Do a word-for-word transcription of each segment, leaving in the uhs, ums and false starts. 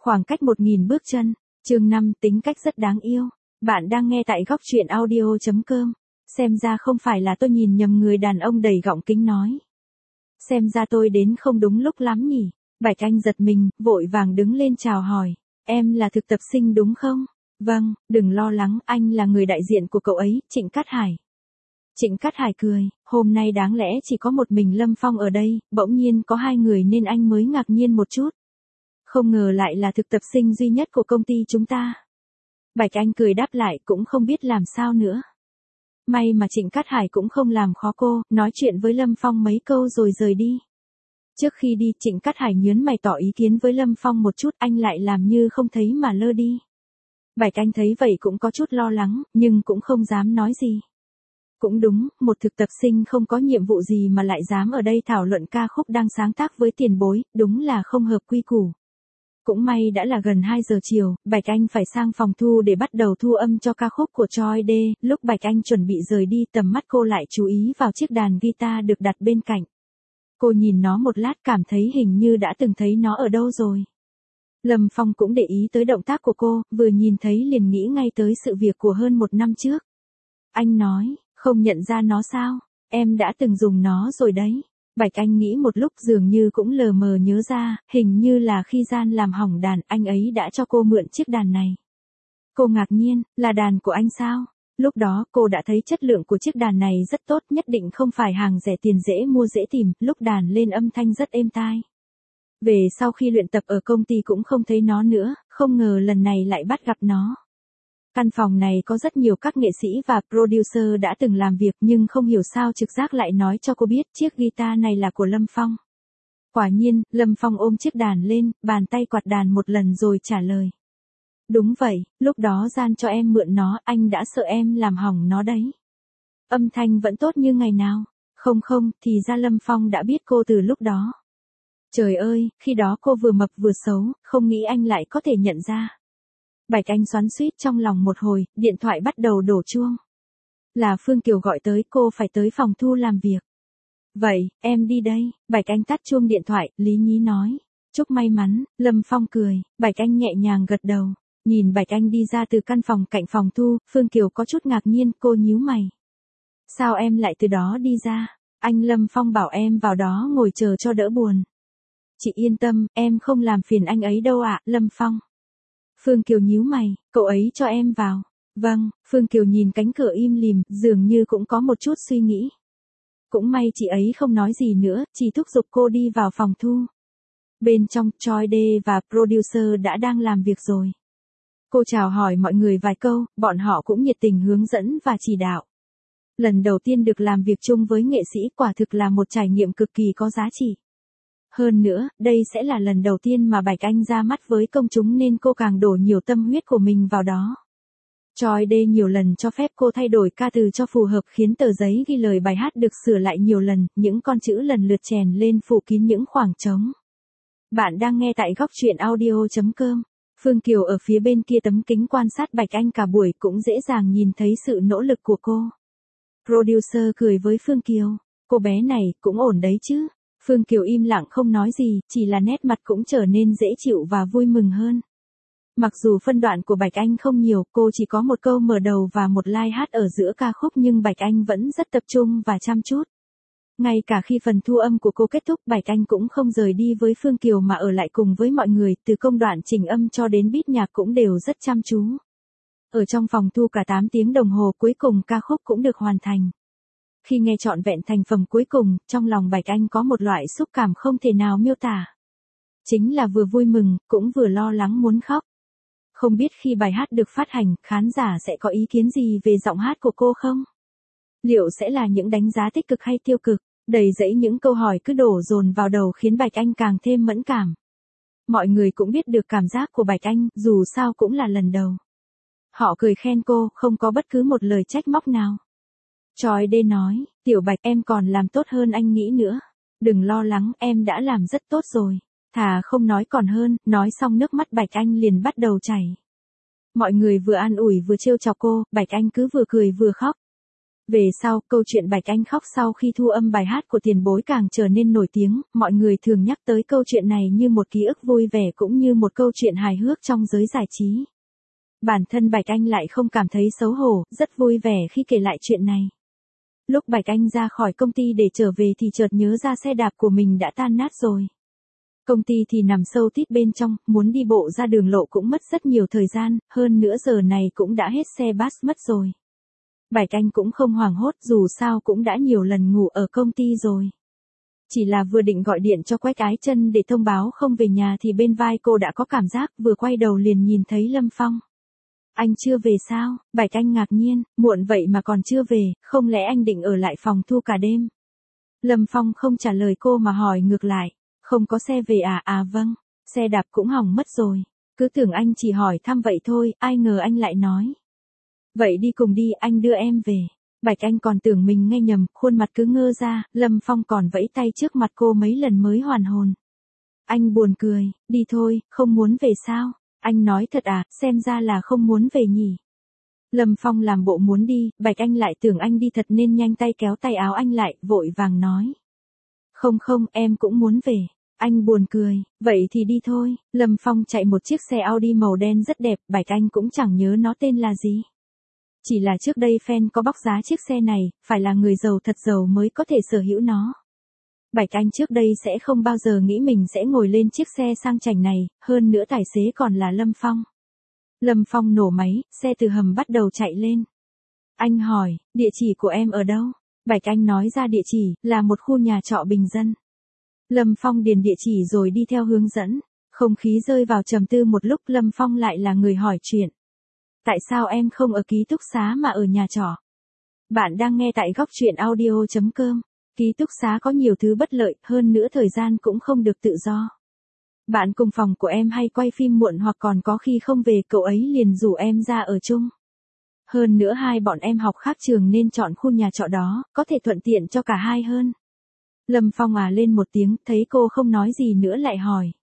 Khoảng cách một nghìn bước chân. Chương năm, tính cách rất đáng yêu. Bạn đang nghe tại góc truyện audio chấm com. Xem ra không phải là tôi nhìn nhầm người đàn ông đầy gọng kính nói. Xem ra tôi đến không đúng lúc lắm nhỉ. Bạch Anh giật mình, vội vàng đứng lên chào hỏi. Em là thực tập sinh đúng không? Vâng, đừng lo lắng, anh là người đại diện của cậu ấy, Trịnh Cát Hải. Trịnh Cát Hải cười, hôm nay đáng lẽ chỉ có một mình Lâm Phong ở đây, bỗng nhiên có hai người nên anh mới ngạc nhiên một chút. Không ngờ lại là thực tập sinh duy nhất của công ty chúng ta. Bạch Anh cười đáp lại cũng không biết làm sao nữa. May mà Trịnh Cát Hải cũng không làm khó cô, nói chuyện với Lâm Phong mấy câu rồi rời đi. Trước khi đi, Trịnh Cát Hải nhớn mày tỏ ý kiến với Lâm Phong một chút, anh lại làm như không thấy mà lơ đi. Bạch Anh thấy vậy cũng có chút lo lắng, nhưng cũng không dám nói gì. Cũng đúng, một thực tập sinh không có nhiệm vụ gì mà lại dám ở đây thảo luận ca khúc đang sáng tác với tiền bối, đúng là không hợp quy củ. Cũng may đã là gần hai giờ chiều, Bạch Anh phải sang phòng thu để bắt đầu thu âm cho ca khúc của Choi D. Lúc Bạch Anh chuẩn bị rời đi, tầm mắt cô lại chú ý vào chiếc đàn guitar được đặt bên cạnh. Cô nhìn nó một lát cảm thấy hình như đã từng thấy nó ở đâu rồi. Lâm Phong cũng để ý tới động tác của cô, vừa nhìn thấy liền nghĩ ngay tới sự việc của hơn một năm trước. Anh nói, không nhận ra nó sao? Em đã từng dùng nó rồi đấy. Bạch Anh nghĩ một lúc dường như cũng lờ mờ nhớ ra, hình như là khi Gian làm hỏng đàn, anh ấy đã cho cô mượn chiếc đàn này. Cô ngạc nhiên, là đàn của anh sao? Lúc đó cô đã thấy chất lượng của chiếc đàn này rất tốt, nhất định không phải hàng rẻ tiền dễ mua dễ tìm, lúc đàn lên âm thanh rất êm tai. Về sau khi luyện tập ở công ty cũng không thấy nó nữa, không ngờ lần này lại bắt gặp nó. Căn phòng này có rất nhiều các nghệ sĩ và producer đã từng làm việc nhưng không hiểu sao trực giác lại nói cho cô biết chiếc guitar này là của Lâm Phong. Quả nhiên, Lâm Phong ôm chiếc đàn lên, bàn tay quạt đàn một lần rồi trả lời. Đúng vậy, lúc đó Gian cho em mượn nó, anh đã sợ em làm hỏng nó đấy. Âm thanh vẫn tốt như ngày nào. Không không, thì ra Lâm Phong đã biết cô từ lúc đó. Trời ơi, khi đó cô vừa mập vừa xấu, không nghĩ anh lại có thể nhận ra. Bạch Anh xoắn xuýt trong lòng một hồi, điện thoại bắt đầu đổ chuông. Là Phương Kiều gọi tới, cô phải tới phòng thu làm việc. Vậy, em đi đây. Bạch Anh tắt chuông điện thoại, lý nhí nói. Chúc may mắn, Lâm Phong cười, Bạch Anh nhẹ nhàng gật đầu. Nhìn Bạch Anh đi ra từ căn phòng cạnh phòng thu, Phương Kiều có chút ngạc nhiên, cô nhíu mày. Sao em lại từ đó đi ra? Anh Lâm Phong bảo em vào đó ngồi chờ cho đỡ buồn. Chị yên tâm, em không làm phiền anh ấy đâu ạ, Lâm Phong. Phương Kiều nhíu mày, cậu ấy cho em vào. Vâng, Phương Kiều nhìn cánh cửa im lìm, dường như cũng có một chút suy nghĩ. Cũng may chị ấy không nói gì nữa, chỉ thúc giục cô đi vào phòng thu. Bên trong, Choi D và producer đã đang làm việc rồi. Cô chào hỏi mọi người vài câu, bọn họ cũng nhiệt tình hướng dẫn và chỉ đạo. Lần đầu tiên được làm việc chung với nghệ sĩ quả thực là một trải nghiệm cực kỳ có giá trị. Hơn nữa, đây sẽ là lần đầu tiên mà Bạch Anh ra mắt với công chúng nên cô càng đổ nhiều tâm huyết của mình vào đó. Choi D nhiều lần cho phép cô thay đổi ca từ cho phù hợp khiến tờ giấy ghi lời bài hát được sửa lại nhiều lần, những con chữ lần lượt chèn lên phủ kín những khoảng trống. Bạn đang nghe tại góc truyện audio chấm com. Phương Kiều ở phía bên kia tấm kính quan sát Bạch Anh cả buổi cũng dễ dàng nhìn thấy sự nỗ lực của cô. Producer cười với Phương Kiều, cô bé này cũng ổn đấy chứ. Phương Kiều im lặng không nói gì, chỉ là nét mặt cũng trở nên dễ chịu và vui mừng hơn. Mặc dù phân đoạn của Bạch Anh không nhiều, cô chỉ có một câu mở đầu và một line hát ở giữa ca khúc nhưng Bạch Anh vẫn rất tập trung và chăm chút. Ngay cả khi phần thu âm của cô kết thúc, Bạch Anh cũng không rời đi với Phương Kiều mà ở lại cùng với mọi người, từ công đoạn chỉnh âm cho đến beat nhạc cũng đều rất chăm chú. Ở trong phòng thu cả tám tiếng đồng hồ cuối cùng ca khúc cũng được hoàn thành. Khi nghe trọn vẹn thành phẩm cuối cùng, trong lòng Bạch Anh có một loại xúc cảm không thể nào miêu tả. Chính là vừa vui mừng, cũng vừa lo lắng muốn khóc. Không biết khi bài hát được phát hành, khán giả sẽ có ý kiến gì về giọng hát của cô không? Liệu sẽ là những đánh giá tích cực hay tiêu cực? Đầy dẫy những câu hỏi cứ đổ dồn vào đầu khiến Bạch Anh càng thêm mẫn cảm. Mọi người cũng biết được cảm giác của Bạch Anh, dù sao cũng là lần đầu. Họ cười khen cô, không có bất cứ một lời trách móc nào. Choi D nói, Tiểu Bạch em còn làm tốt hơn anh nghĩ nữa. Đừng lo lắng, em đã làm rất tốt rồi. Thà không nói còn hơn, nói xong nước mắt Bạch Anh liền bắt đầu chảy. Mọi người vừa an ủi vừa trêu chọc cô, Bạch Anh cứ vừa cười vừa khóc. Về sau, câu chuyện Bạch Anh khóc sau khi thu âm bài hát của Tiền Bối càng trở nên nổi tiếng, mọi người thường nhắc tới câu chuyện này như một ký ức vui vẻ cũng như một câu chuyện hài hước trong giới giải trí. Bản thân Bạch Anh lại không cảm thấy xấu hổ, rất vui vẻ khi kể lại chuyện này. Lúc Bạch Anh ra khỏi công ty để trở về thì chợt nhớ ra xe đạp của mình đã tan nát rồi. Công ty thì nằm sâu tít bên trong, muốn đi bộ ra đường lộ cũng mất rất nhiều thời gian, hơn nữa giờ này cũng đã hết xe bus mất rồi. Bạch Anh cũng không hoảng hốt, dù sao cũng đã nhiều lần ngủ ở công ty rồi. Chỉ là vừa định gọi điện cho Quách Ái Chân để thông báo không về nhà thì bên vai cô đã có cảm giác, vừa quay đầu liền nhìn thấy Lâm Phong. Anh chưa về sao? Bạch Anh ngạc nhiên, muộn vậy mà còn chưa về, không lẽ anh định ở lại phòng thu cả đêm? Lâm Phong không trả lời cô mà hỏi ngược lại, không có xe về à? À vâng, xe đạp cũng hỏng mất rồi. Cứ tưởng anh chỉ hỏi thăm vậy thôi, ai ngờ anh lại nói. Vậy đi cùng đi, anh đưa em về. Bạch Anh còn tưởng mình nghe nhầm, khuôn mặt cứ ngơ ra, Lâm Phong còn vẫy tay trước mặt cô mấy lần mới hoàn hồn. Anh buồn cười, đi thôi, không muốn về sao? Anh nói thật à, xem ra là không muốn về nhỉ. Lâm Phong làm bộ muốn đi, Bạch Anh lại tưởng anh đi thật nên nhanh tay kéo tay áo anh lại, vội vàng nói. Không không, em cũng muốn về. Anh buồn cười, vậy thì đi thôi. Lâm Phong chạy một chiếc xe Audi màu đen rất đẹp, Bạch Anh cũng chẳng nhớ nó tên là gì. Chỉ là trước đây fan có bóc giá chiếc xe này, phải là người giàu thật giàu mới có thể sở hữu nó. Bạch Anh trước đây sẽ không bao giờ nghĩ mình sẽ ngồi lên chiếc xe sang chảnh này, hơn nữa tài xế còn là Lâm Phong. Lâm Phong nổ máy, xe từ hầm bắt đầu chạy lên. Anh hỏi, địa chỉ của em ở đâu? Bạch Anh nói ra địa chỉ, là một khu nhà trọ bình dân. Lâm Phong điền địa chỉ rồi đi theo hướng dẫn. Không khí rơi vào trầm tư một lúc, Lâm Phong lại là người hỏi chuyện. Tại sao em không ở ký túc xá mà ở nhà trọ? Bạn đang nghe tại góc truyện audio chấm com. Ký túc xá có nhiều thứ bất lợi, hơn nữa thời gian cũng không được tự do. Bạn cùng phòng của em hay quay phim muộn hoặc còn có khi không về, cậu ấy liền rủ em ra ở chung. Hơn nữa hai bọn em học khác trường nên chọn khu nhà trọ đó, có thể thuận tiện cho cả hai hơn. Lâm Phong à lên một tiếng, thấy cô không nói gì nữa lại hỏi.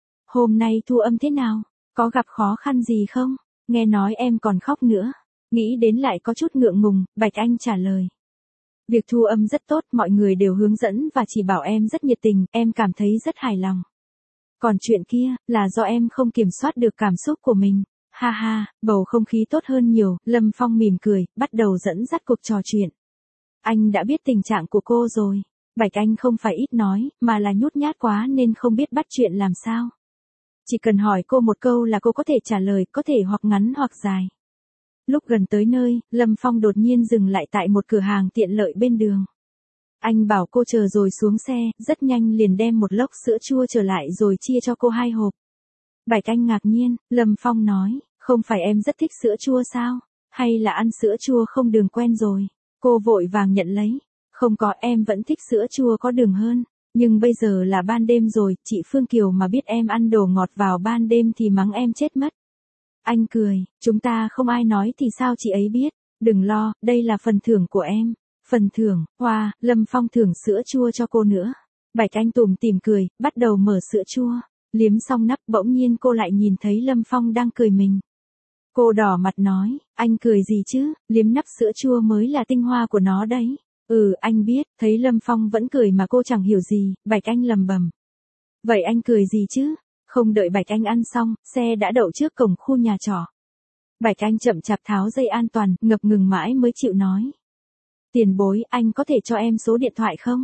Hôm nay thu âm thế nào? Có gặp khó khăn gì không? Nghe nói em còn khóc nữa. Nghĩ đến lại có chút ngượng ngùng, Bạch Anh trả lời. Việc thu âm rất tốt, mọi người đều hướng dẫn và chỉ bảo em rất nhiệt tình, em cảm thấy rất hài lòng. Còn chuyện kia, là do em không kiểm soát được cảm xúc của mình. Ha ha, bầu không khí tốt hơn nhiều, Lâm Phong mỉm cười, bắt đầu dẫn dắt cuộc trò chuyện. Anh đã biết tình trạng của cô rồi. Bạch Anh không phải ít nói, mà là nhút nhát quá nên không biết bắt chuyện làm sao. Chỉ cần hỏi cô một câu là cô có thể trả lời, có thể hoặc ngắn hoặc dài. Lúc gần tới nơi, Lâm Phong đột nhiên dừng lại tại một cửa hàng tiện lợi bên đường. Anh bảo cô chờ rồi xuống xe, rất nhanh liền đem một lốc sữa chua trở lại rồi chia cho cô hai hộp. Bạch Anh ngạc nhiên, Lâm Phong nói, không phải em rất thích sữa chua sao? Hay là ăn sữa chua không đường quen rồi? Cô vội vàng nhận lấy. Không có, em vẫn thích sữa chua có đường hơn. Nhưng bây giờ là ban đêm rồi, chị Phương Kiều mà biết em ăn đồ ngọt vào ban đêm thì mắng em chết mất. Anh cười, chúng ta không ai nói thì sao chị ấy biết, đừng lo, đây là phần thưởng của em. Phần thưởng, hoa, Lâm Phong thưởng sữa chua cho cô nữa. Bạch Anh tủm tỉm cười, bắt đầu mở sữa chua. Liếm xong nắp bỗng nhiên cô lại nhìn thấy Lâm Phong đang cười mình. Cô đỏ mặt nói, anh cười gì chứ, liếm nắp sữa chua mới là tinh hoa của nó đấy. Ừ, anh biết, thấy Lâm Phong vẫn cười mà cô chẳng hiểu gì, Bạch Anh lầm bầm. Vậy anh cười gì chứ? Không đợi Bạch Anh ăn xong, xe đã đậu trước cổng khu nhà trọ. Bạch Anh chậm chạp tháo dây an toàn, ngập ngừng mãi mới chịu nói. Tiền Bối, anh có thể cho em số điện thoại không?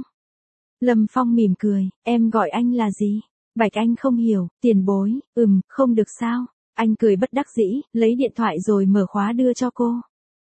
Lâm Phong mỉm cười, em gọi anh là gì? Bạch Anh không hiểu, Tiền Bối, ừm, không được sao? Anh cười bất đắc dĩ, lấy điện thoại rồi mở khóa đưa cho cô.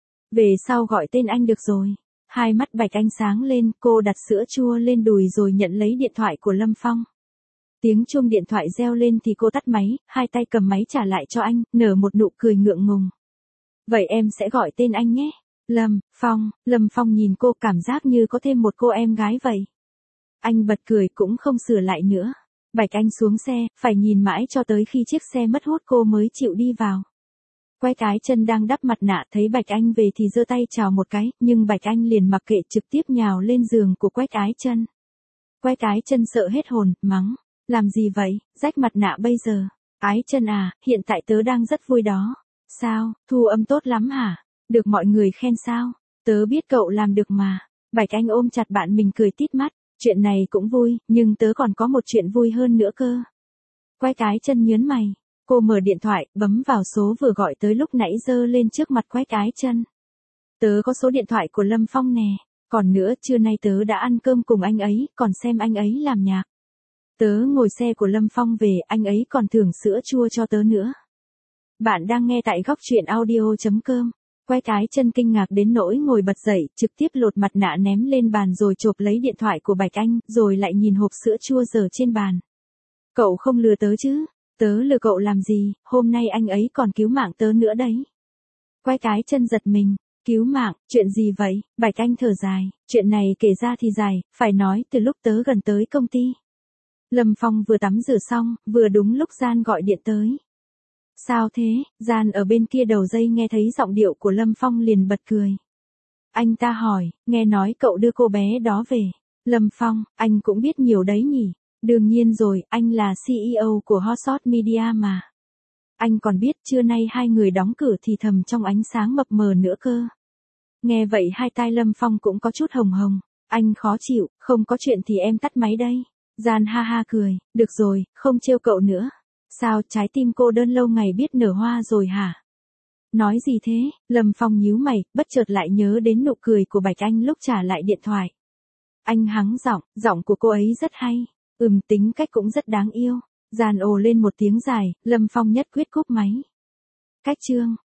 Về sau gọi tên anh được rồi. Hai mắt Bạch Anh sáng lên, cô đặt sữa chua lên đùi rồi nhận lấy điện thoại của Lâm Phong. Tiếng chuông điện thoại reo lên thì cô tắt máy, hai tay cầm máy trả lại cho anh, nở một nụ cười ngượng ngùng. Vậy em sẽ gọi tên anh nhé. Lâm Phong, Lâm Phong nhìn cô cảm giác như có thêm một cô em gái vậy. Anh bật cười cũng không sửa lại nữa. Bạch Anh xuống xe, phải nhìn mãi cho tới khi chiếc xe mất hút cô mới chịu đi vào. Quách Ái Chân đang đắp mặt nạ thấy Bạch Anh về thì giơ tay chào một cái, nhưng Bạch Anh liền mặc kệ trực tiếp nhào lên giường của Quách Ái Chân. Quách Ái Chân sợ hết hồn, mắng, làm gì vậy, rách mặt nạ bây giờ. Ái Chân à, hiện tại tớ đang rất vui đó. Sao, thu âm tốt lắm hả? Được mọi người khen sao? Tớ biết cậu làm được mà. Bạch Anh ôm chặt bạn mình cười tít mắt. Chuyện này cũng vui, nhưng tớ còn có một chuyện vui hơn nữa cơ. Quay cái chân nhớn mày. Cô mở điện thoại, bấm vào số vừa gọi tới lúc nãy giơ lên trước mặt Quay cái chân. Tớ có số điện thoại của Lâm Phong nè. Còn nữa, trưa nay tớ đã ăn cơm cùng anh ấy, còn xem anh ấy làm nhạc. Tớ ngồi xe của Lâm Phong về, anh ấy còn thưởng sữa chua cho tớ nữa. Bạn đang nghe tại góc truyện audio.com. Quay cái chân kinh ngạc đến nỗi ngồi bật dậy, trực tiếp lột mặt nạ ném lên bàn rồi chộp lấy điện thoại của Bạch Anh, rồi lại nhìn hộp sữa chua dở trên bàn. Cậu không lừa tớ chứ? Tớ lừa cậu làm gì, hôm nay anh ấy còn cứu mạng tớ nữa đấy. Quay cái chân giật mình. Cứu mạng, chuyện gì vậy? Bạch Anh thở dài, chuyện này kể ra thì dài, phải nói từ lúc tớ gần tới công ty. Lâm Phong vừa tắm rửa xong, vừa đúng lúc Gian gọi điện tới. Sao thế? Gian ở bên kia đầu dây nghe thấy giọng điệu của Lâm Phong liền bật cười. Anh ta hỏi, nghe nói cậu đưa cô bé đó về. Lâm Phong, anh cũng biết nhiều đấy nhỉ? Đương nhiên rồi, anh là xê e ô của Hotshot Media mà. Anh còn biết trưa nay hai người đóng cửa thì thầm trong ánh sáng mập mờ nữa cơ. Nghe vậy hai tai Lâm Phong cũng có chút hồng hồng. Anh khó chịu, không có chuyện thì em tắt máy đây. Gian ha ha cười, được rồi, không trêu cậu nữa. Sao trái tim cô đơn lâu ngày biết nở hoa rồi hả? Nói gì thế? Lâm Phong nhíu mày, bất chợt lại nhớ đến nụ cười của Bạch Anh lúc trả lại điện thoại. Anh hắng giọng, giọng của cô ấy rất hay. Ừm, tính cách cũng rất đáng yêu. Gian ồ lên một tiếng dài, Lâm Phong nhất quyết cúp máy. Cách chương